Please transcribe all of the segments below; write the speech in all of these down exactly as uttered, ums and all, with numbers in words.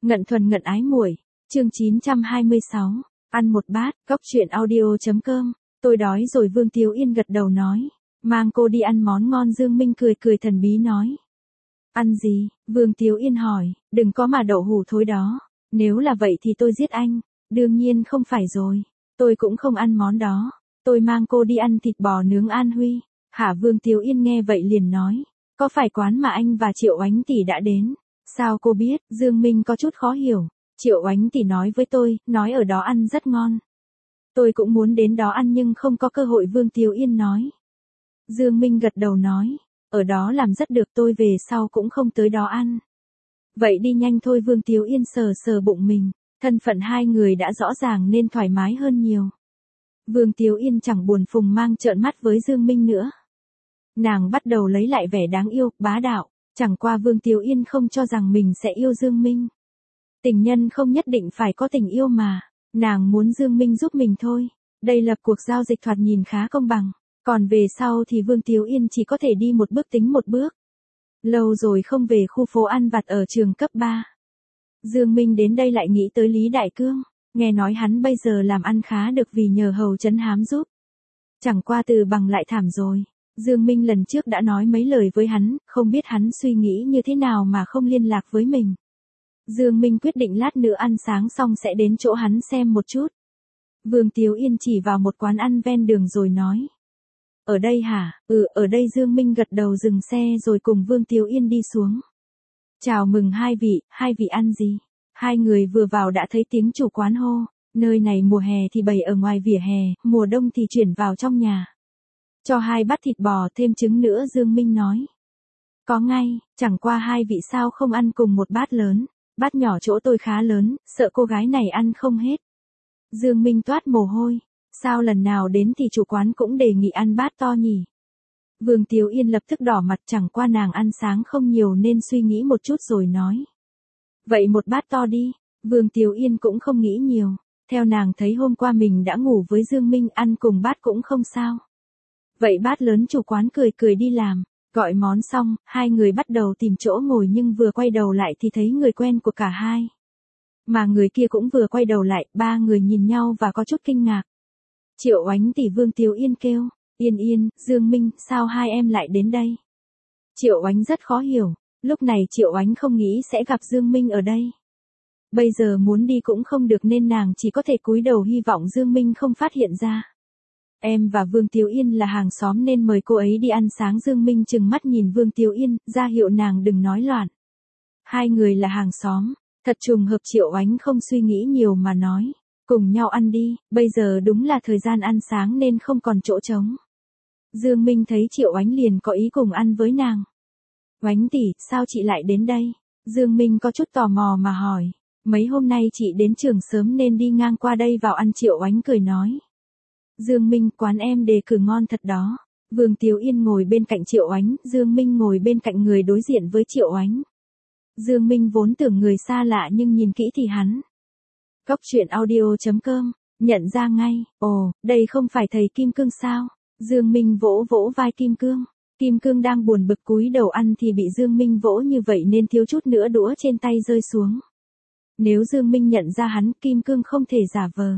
Ngận thuần ngận ái muội, chương chín trăm hai mươi sáu, ăn một bát, cốc truyện audio.com, tôi đói rồi. Vương Tiếu Yên gật đầu nói, mang cô đi ăn món ngon. Dương Minh cười cười thần bí nói, ăn gì? Vương Tiếu Yên hỏi, đừng có mà đậu hủ thối đó, nếu là vậy thì tôi giết anh. Đương nhiên không phải rồi, tôi cũng không ăn món đó, tôi mang cô đi ăn thịt bò nướng An Huy. Hả? Vương Tiếu Yên nghe vậy liền nói, có phải quán mà anh và Triệu Oánh tỷ đã đến? Sao cô biết? Dương Minh có chút khó hiểu. Triệu Oánh tỷ nói với tôi, nói ở đó ăn rất ngon. Tôi cũng muốn đến đó ăn nhưng không có cơ hội. Vương Tiếu Yên nói. Dương Minh gật đầu nói, ở đó làm rất được, tôi về sau cũng không tới đó ăn. Vậy đi nhanh thôi. Vương Tiếu Yên sờ sờ bụng mình, thân phận hai người đã rõ ràng nên thoải mái hơn nhiều. Vương Tiếu Yên chẳng buồn phùng mang trợn mắt với Dương Minh nữa. Nàng bắt đầu lấy lại vẻ đáng yêu, bá đạo. Chẳng qua Vương Tiếu Yên không cho rằng mình sẽ yêu Dương Minh. Tình nhân không nhất định phải có tình yêu mà. Nàng muốn Dương Minh giúp mình thôi. Đây là cuộc giao dịch thoạt nhìn khá công bằng. Còn về sau thì Vương Tiếu Yên chỉ có thể đi một bước tính một bước. Lâu rồi không về khu phố ăn vặt ở trường cấp ba. Dương Minh đến đây lại nghĩ tới Lý Đại Cương. Nghe nói hắn bây giờ làm ăn khá được vì nhờ hầu trấn hám giúp. Chẳng qua Từ Bằng lại thảm rồi. Dương Minh lần trước đã nói mấy lời với hắn, không biết hắn suy nghĩ như thế nào mà không liên lạc với mình. Dương Minh quyết định lát nữa ăn sáng xong sẽ đến chỗ hắn xem một chút. Vương Tiếu Yên chỉ vào một quán ăn ven đường rồi nói. Ở đây hả? Ừ, ở đây. Dương Minh gật đầu dừng xe rồi cùng Vương Tiếu Yên đi xuống. Chào mừng hai vị, hai vị ăn gì? Hai người vừa vào đã thấy tiếng chủ quán hô, nơi này mùa hè thì bày ở ngoài vỉa hè, mùa đông thì chuyển vào trong nhà. Cho hai bát thịt bò thêm trứng nữa. Dương Minh nói. Có ngay, chẳng qua hai vị sao không ăn cùng một bát lớn, bát nhỏ chỗ tôi khá lớn, sợ cô gái này ăn không hết. Dương Minh toát mồ hôi, sao lần nào đến thì chủ quán cũng đề nghị ăn bát to nhỉ? Vương Tiếu Yên lập tức đỏ mặt, chẳng qua nàng ăn sáng không nhiều nên suy nghĩ một chút rồi nói. Vậy một bát to đi. Vương Tiếu Yên cũng không nghĩ nhiều, theo nàng thấy hôm qua mình đã ngủ với Dương Minh, ăn cùng bát cũng không sao. Vậy bát lớn. Chủ quán cười cười đi làm, gọi món xong, hai người bắt đầu tìm chỗ ngồi nhưng vừa quay đầu lại thì thấy người quen của cả hai. Mà người kia cũng vừa quay đầu lại, ba người nhìn nhau và có chút kinh ngạc. Triệu Oánh tỷ. Vương Tiếu Yên kêu, Yên Yên, Dương Minh, sao hai em lại đến đây? Triệu Oánh rất khó hiểu, lúc này Triệu Oánh không nghĩ sẽ gặp Dương Minh ở đây. Bây giờ muốn đi cũng không được nên nàng chỉ có thể cúi đầu hy vọng Dương Minh không phát hiện ra. Em và Vương Tiếu Yên là hàng xóm nên mời cô ấy đi ăn sáng. Dương Minh trừng mắt nhìn Vương Tiếu Yên, ra hiệu nàng đừng nói loạn. Hai người là hàng xóm, thật trùng hợp. Triệu Oánh không suy nghĩ nhiều mà nói, cùng nhau ăn đi, bây giờ đúng là thời gian ăn sáng nên không còn chỗ trống. Dương Minh thấy Triệu Oánh liền có ý cùng ăn với nàng. Oánh tỷ, sao chị lại đến đây? Dương Minh có chút tò mò mà hỏi, mấy hôm nay chị đến trường sớm nên đi ngang qua đây vào ăn. Triệu Oánh cười nói. Dương Minh, quán em đề cử ngon thật đó. Vương Tiếu Yên ngồi bên cạnh Triệu Oánh, Dương Minh ngồi bên cạnh người đối diện với Triệu Oánh. Dương Minh vốn tưởng người xa lạ nhưng nhìn kỹ thì hắn. Cốc truyện audio.com, nhận ra ngay, ồ, đây không phải thầy Kim Cương sao? Dương Minh vỗ vỗ vai Kim Cương. Kim Cương đang buồn bực cúi đầu ăn thì bị Dương Minh vỗ như vậy nên thiếu chút nữa đũa trên tay rơi xuống. Nếu Dương Minh nhận ra hắn, Kim Cương không thể giả vờ.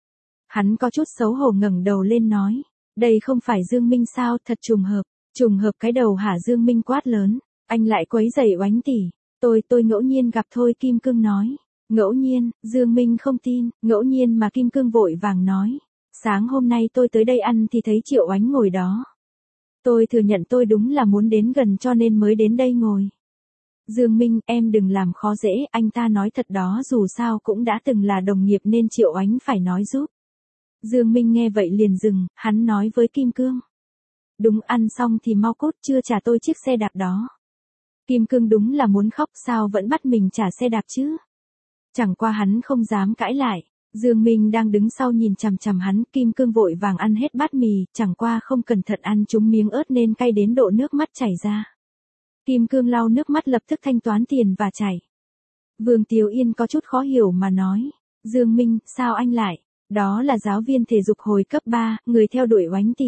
Hắn có chút xấu hổ ngẩng đầu lên nói, đây không phải Dương Minh sao? Thật trùng hợp. Trùng hợp cái đầu hả? Dương Minh quát lớn, anh lại quấy rầy Oánh tỷ. Tôi, tôi ngẫu nhiên gặp thôi. Kim Cương nói. Ngẫu nhiên? Dương Minh không tin, ngẫu nhiên mà. Kim Cương vội vàng nói, sáng hôm nay tôi tới đây ăn thì thấy Triệu Oánh ngồi đó. Tôi thừa nhận tôi đúng là muốn đến gần cho nên mới đến đây ngồi. Dương Minh, em đừng làm khó dễ, anh ta nói thật đó, dù sao cũng đã từng là đồng nghiệp nên Triệu Oánh phải nói giúp. Dương Minh nghe vậy liền dừng, hắn nói với Kim Cương. Đúng, ăn xong thì mau cút, chưa trả tôi chiếc xe đạp đó. Kim Cương đúng là muốn khóc, sao vẫn bắt mình trả xe đạp chứ? Chẳng qua hắn không dám cãi lại. Dương Minh đang đứng sau nhìn chằm chằm hắn. Kim Cương vội vàng ăn hết bát mì, chẳng qua không cẩn thận ăn trúng miếng ớt nên cay đến độ nước mắt chảy ra. Kim Cương lau nước mắt lập tức thanh toán tiền và chảy. Vương Tiếu Yên có chút khó hiểu mà nói, Dương Minh, sao anh lại? Đó là giáo viên thể dục hồi cấp ba, người theo đuổi Oánh tỷ.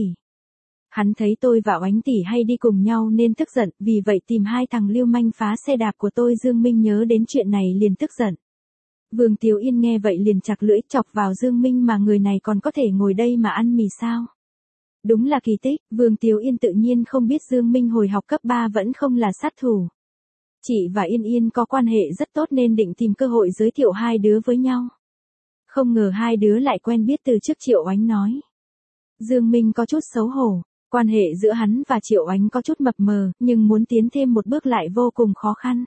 Hắn thấy tôi và Oánh tỷ hay đi cùng nhau nên tức giận, vì vậy tìm hai thằng lưu manh phá xe đạp của tôi. Dương Minh nhớ đến chuyện này liền tức giận. Vương Tiếu Yên nghe vậy liền chặt lưỡi chọc vào Dương Minh mà người này còn có thể ngồi đây mà ăn mì sao. Đúng là kỳ tích, Vương Tiếu Yên tự nhiên không biết Dương Minh hồi học cấp ba vẫn không là sát thủ. Chị và Yên Yên có quan hệ rất tốt nên định tìm cơ hội giới thiệu hai đứa với nhau. Không ngờ hai đứa lại quen biết từ trước, Triệu Oánh nói. Dương Minh có chút xấu hổ, quan hệ giữa hắn và Triệu Oánh có chút mập mờ, nhưng muốn tiến thêm một bước lại vô cùng khó khăn.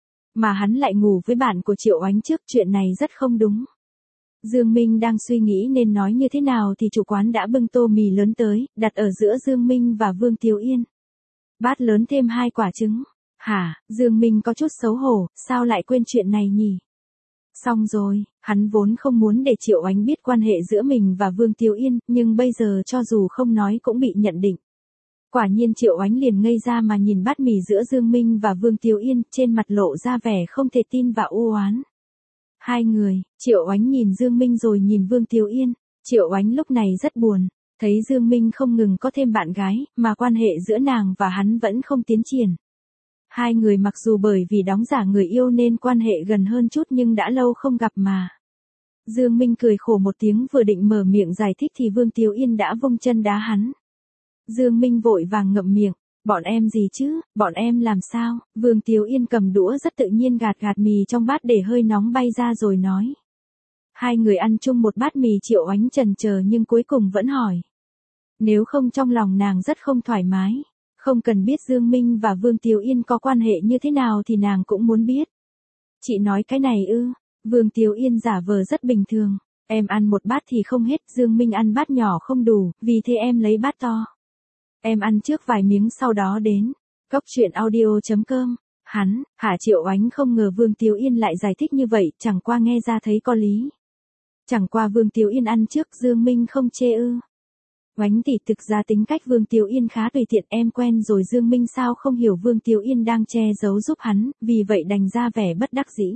Mà hắn lại ngủ với bạn của Triệu Oánh trước, chuyện này rất không đúng. Dương Minh đang suy nghĩ nên nói như thế nào thì chủ quán đã bưng tô mì lớn tới, đặt ở giữa Dương Minh và Vương Tiếu Yên. Bát lớn thêm hai quả trứng. Hả, Dương Minh có chút xấu hổ, sao lại quên chuyện này nhỉ? Xong rồi, hắn vốn không muốn để Triệu Oánh biết quan hệ giữa mình và Vương Tiếu Yên, nhưng bây giờ cho dù không nói cũng bị nhận định. Quả nhiên Triệu Oánh liền ngây ra mà nhìn bát mì giữa Dương Minh và Vương Tiếu Yên, trên mặt lộ ra vẻ không thể tin và u oán. Hai người, Triệu Oánh nhìn Dương Minh rồi nhìn Vương Tiếu Yên, Triệu Oánh lúc này rất buồn, thấy Dương Minh không ngừng có thêm bạn gái, mà quan hệ giữa nàng và hắn vẫn không tiến triển. Hai người mặc dù bởi vì đóng giả người yêu nên quan hệ gần hơn chút nhưng đã lâu không gặp mà. Dương Minh cười khổ một tiếng vừa định mở miệng giải thích thì Vương Tiếu Yên đã vung chân đá hắn. Dương Minh vội vàng ngậm miệng, bọn em gì chứ, bọn em làm sao? Vương Tiếu Yên cầm đũa rất tự nhiên gạt gạt mì trong bát để hơi nóng bay ra rồi nói. Hai người ăn chung một bát mì, Triệu Oánh chần chờ nhưng cuối cùng vẫn hỏi. Nếu không trong lòng nàng rất không thoải mái. Không cần biết Dương Minh và Vương Tiếu Yên có quan hệ như thế nào thì nàng cũng muốn biết. Chị nói cái này ư? Vương Tiếu Yên giả vờ rất bình thường. Em ăn một bát thì không hết, Dương Minh ăn bát nhỏ không đủ, vì thế em lấy bát to. Em ăn trước vài miếng sau đó đến. Góc truyện audio chấm com. Hắn, hả? Triệu Oánh không ngờ Vương Tiếu Yên lại giải thích như vậy, chẳng qua nghe ra thấy có lý. Chẳng qua Vương Tiếu Yên ăn trước, Dương Minh không chê ư? Oánh tỷ, thực ra tính cách Vương Tiếu Yên khá tùy tiện, em quen rồi. Dương Minh sao không hiểu Vương Tiếu Yên đang che giấu giúp hắn, vì vậy đành ra vẻ bất đắc dĩ.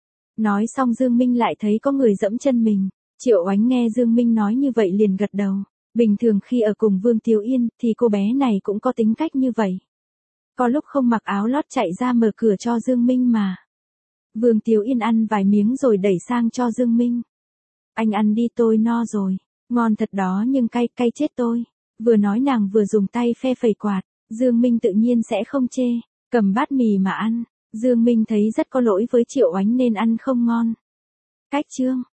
Nói xong Dương Minh lại thấy có người dẫm chân mình. Triệu Oánh nghe Dương Minh nói như vậy liền gật đầu. Bình thường khi ở cùng Vương Tiếu Yên thì cô bé này cũng có tính cách như vậy. Có lúc không mặc áo lót chạy ra mở cửa cho Dương Minh mà. Vương Tiếu Yên ăn vài miếng rồi đẩy sang cho Dương Minh. Anh ăn đi, tôi no rồi. Ngon thật đó nhưng cay, cay chết tôi. Vừa nói nàng vừa dùng tay phe phẩy quạt. Dương Minh tự nhiên sẽ không chê. Cầm bát mì mà ăn. Dương Minh thấy rất có lỗi với Triệu Oánh nên ăn không ngon. Cách chương.